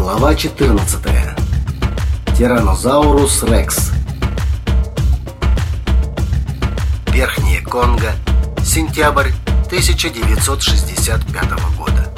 Глава 14. Тираннозаурус Рекс. Верхнее Конго. Сентябрь 1965 года.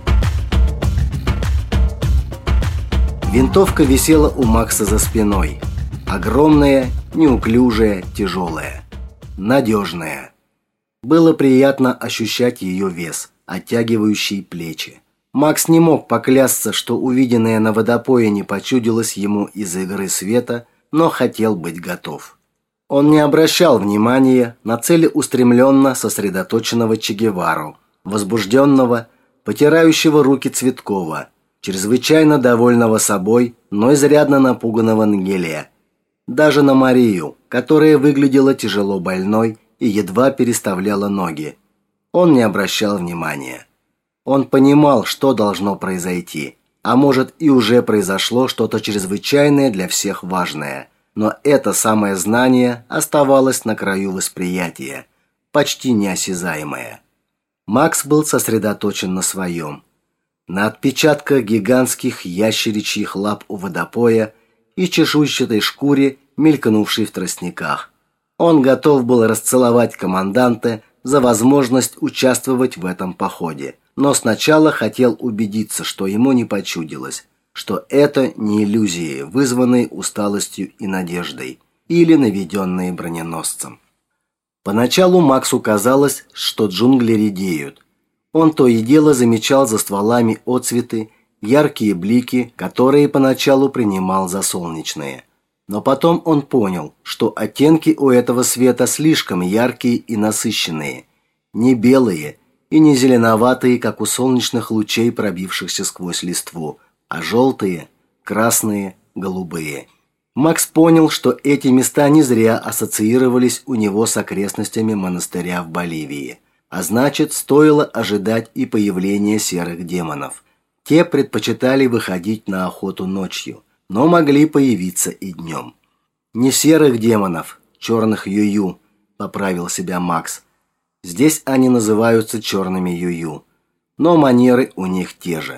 Винтовка висела у Макса за спиной. Огромная, неуклюжая, тяжелая. Надежная. Было приятно ощущать ее вес, оттягивающий плечи. Макс не мог поклясться, что увиденное на водопое не почудилось ему из игры света, но хотел быть готов. Он не обращал внимания на целеустремленно сосредоточенного Че Гевару, возбужденного, потирающего руки Цветкова, чрезвычайно довольного собой, но изрядно напуганного Нгеле. Даже на Марию, которая выглядела тяжело больной и едва переставляла ноги. Он не обращал внимания. Он понимал, что должно произойти, а может и уже произошло что-то чрезвычайное для всех важное, но это самое знание оставалось на краю восприятия, почти неосязаемое. Макс был сосредоточен на своем. На отпечатках гигантских ящеричьих лап у водопоя и чешуйчатой шкуре, мелькнувшей в тростниках. Он готов был расцеловать команданта за возможность участвовать в этом походе, но сначала хотел убедиться, что ему не почудилось, что это не иллюзии, вызванные усталостью и надеждой, или наведенные броненосцем. Поначалу Максу казалось, что джунгли редеют. Он то и дело замечал за стволами отцветы, яркие блики, которые поначалу принимал за солнечные. Но потом он понял, что оттенки у этого света слишком яркие и насыщенные, не белые и не зеленоватые, как у солнечных лучей, пробившихся сквозь листву, а желтые, красные, голубые. Макс понял, что эти места не зря ассоциировались у него с окрестностями монастыря в Боливии, а значит, стоило ожидать и появления серых демонов. Те предпочитали выходить на охоту ночью, но могли появиться и днем. Не серых демонов, черных юю, поправил себя Макс. Здесь они называются черными юю, но манеры у них те же.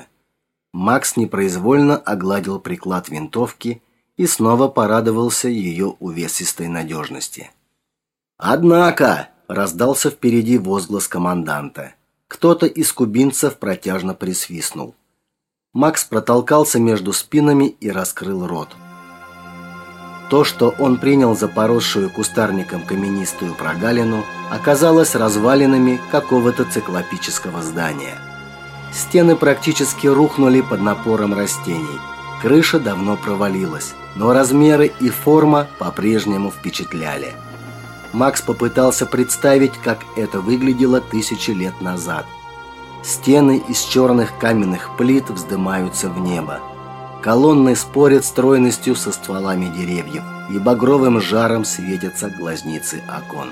Макс непроизвольно огладил приклад винтовки и снова порадовался ее увесистой надежности. «Однако!» – раздался впереди возглас команданта. Кто-то из кубинцев протяжно присвистнул. Макс протолкался между спинами и раскрыл рот. То, что он принял за поросшую кустарником каменистую прогалину, оказалось развалинами какого-то циклопического здания. Стены практически рухнули под напором растений. Крыша давно провалилась, но размеры и форма по-прежнему впечатляли. Макс попытался представить, как это выглядело 1000 лет назад. Стены из черных каменных плит вздымаются в небо. Колонны спорят стройностью со стволами деревьев, и багровым жаром светятся глазницы окон.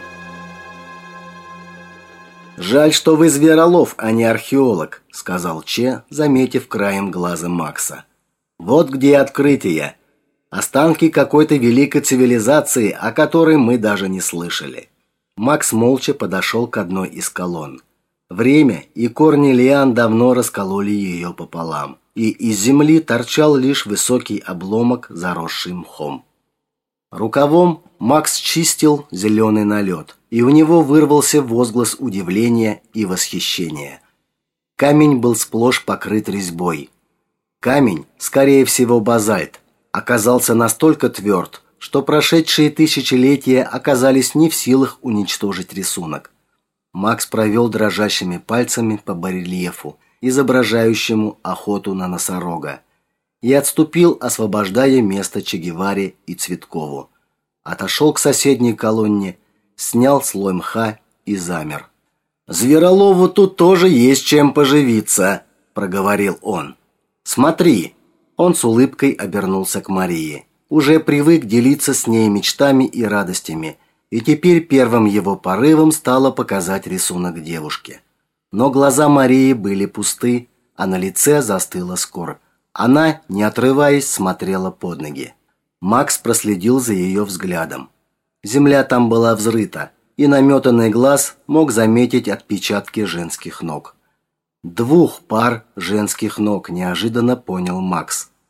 «Жаль, что вы зверолов, а не археолог», — сказал Че, заметив краем глаза Макса. «Вот где открытие. Останки какой-то великой цивилизации, о которой мы даже не слышали». Макс молча подошел к одной из колонн. Время и корни лиан давно раскололи ее пополам, и из земли торчал лишь высокий обломок, заросший мхом. Рукавом Макс чистил зеленый налет, и у него вырвался возглас удивления и восхищения. Камень был сплошь покрыт резьбой. Камень, скорее всего базальт, оказался настолько тверд, что прошедшие тысячелетия оказались не в силах уничтожить рисунок. Макс провел дрожащими пальцами по барельефу, изображающему охоту на носорога, и отступил, освобождая место Че Геваре и Цветкову. Отошел к соседней колонне, снял слой мха и замер. «Зверолову тут тоже есть чем поживиться», – проговорил он. «Смотри». Он с улыбкой обернулся к Марии. Уже привык делиться с ней мечтами и радостями, и теперь первым его порывом стало показать рисунок девушке. Но глаза Марии были пусты, а на лице застыла скорбь. Она, не отрываясь, смотрела под ноги. Макс проследил за ее взглядом. Земля там была взрыта, и наметанный глаз мог заметить отпечатки женских ног. 2 пар женских ног, неожиданно понял Макс.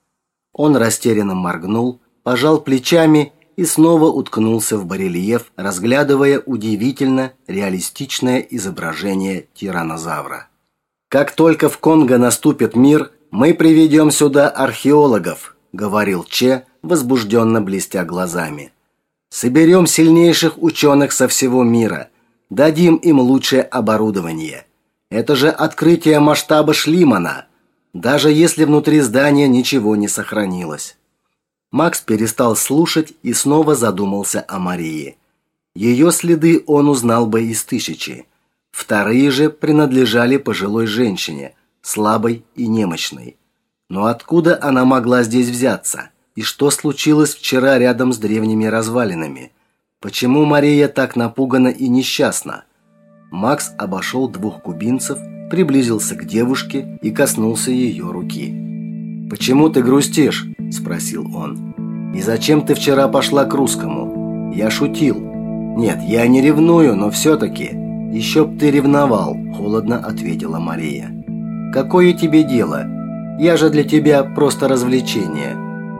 Он растерянно моргнул, пожал плечами и снова уткнулся в барельеф, разглядывая удивительно реалистичное изображение тираннозавра. «Как только в Конго наступит мир, мы приведем сюда археологов», — говорил Че, возбужденно блестя глазами. «Соберем сильнейших ученых со всего мира, дадим им лучшее оборудование. Это же открытие масштаба Шлимана, даже если внутри здания ничего не сохранилось». Макс перестал слушать и снова задумался о Марии. Ее следы он узнал бы из 1000. Вторые же принадлежали пожилой женщине, слабой и немощной. Но откуда она могла здесь взяться? И что случилось вчера рядом с древними развалинами? Почему Мария так напугана и несчастна? Макс обошел 2 кубинцев, приблизился к девушке и коснулся ее руки. «Почему ты грустишь?» – спросил он. «И зачем ты вчера пошла к русскому?» «Я шутил». «Нет, я не ревную, но все-таки». «Еще б ты ревновал», – холодно ответила Мария. «Какое тебе дело? Я же для тебя просто развлечение».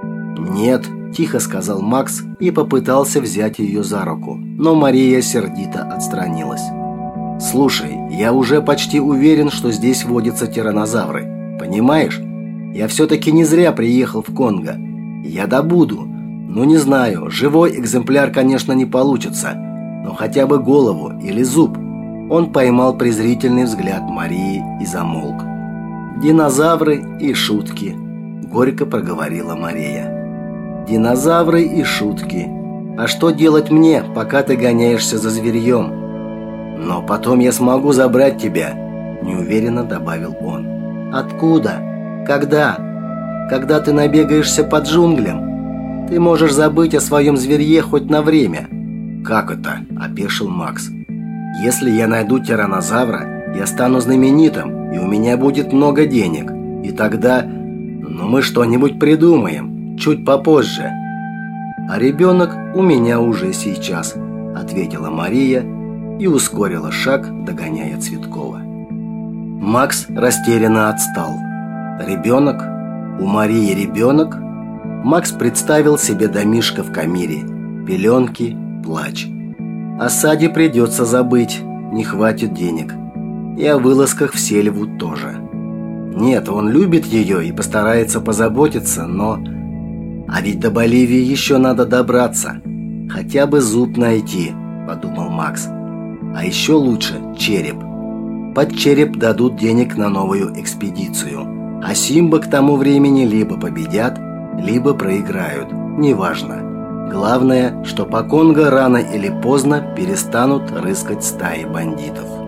«Нет», – тихо сказал Макс и попытался взять ее за руку, но Мария сердито отстранилась. «Слушай, я уже почти уверен, что здесь водятся тираннозавры. Понимаешь? Я все-таки не зря приехал в Конго. Я добуду. Ну не знаю, живой экземпляр, конечно, не получится, но хотя бы голову или зуб». Он поймал презрительный взгляд Марии и замолк. «Динозавры и шутки», – горько проговорила Мария. «Динозавры и шутки. А что делать мне, пока ты гоняешься за зверьем?» «Но потом я смогу забрать тебя», – неуверенно добавил он. «Откуда? Когда? Когда ты набегаешься по джунглям? Ты можешь забыть о своем зверье хоть на время». «Как это?» – опешил Макс. «Если я найду тираннозавра, я стану знаменитым, и у меня будет много денег. И тогда, мы что-нибудь придумаем, чуть попозже». «А ребенок у меня уже сейчас», – ответила Мария и ускорила шаг, догоняя Цветкова. Макс растерянно отстал. «Ребенок? У Марии ребенок?» Макс представил себе домишко в Камире, пеленки, плач. О саде придется забыть, не хватит денег. И о вылазках в Сельву тоже. Нет, он любит ее и постарается позаботиться, но... А ведь до Боливии еще надо добраться. Хотя бы зуб найти, подумал Макс. А еще лучше череп. Под череп дадут денег на новую экспедицию. А Симба к тому времени либо победят, либо проиграют. Неважно. Главное, что по Конго рано или поздно перестанут рыскать стаи бандитов.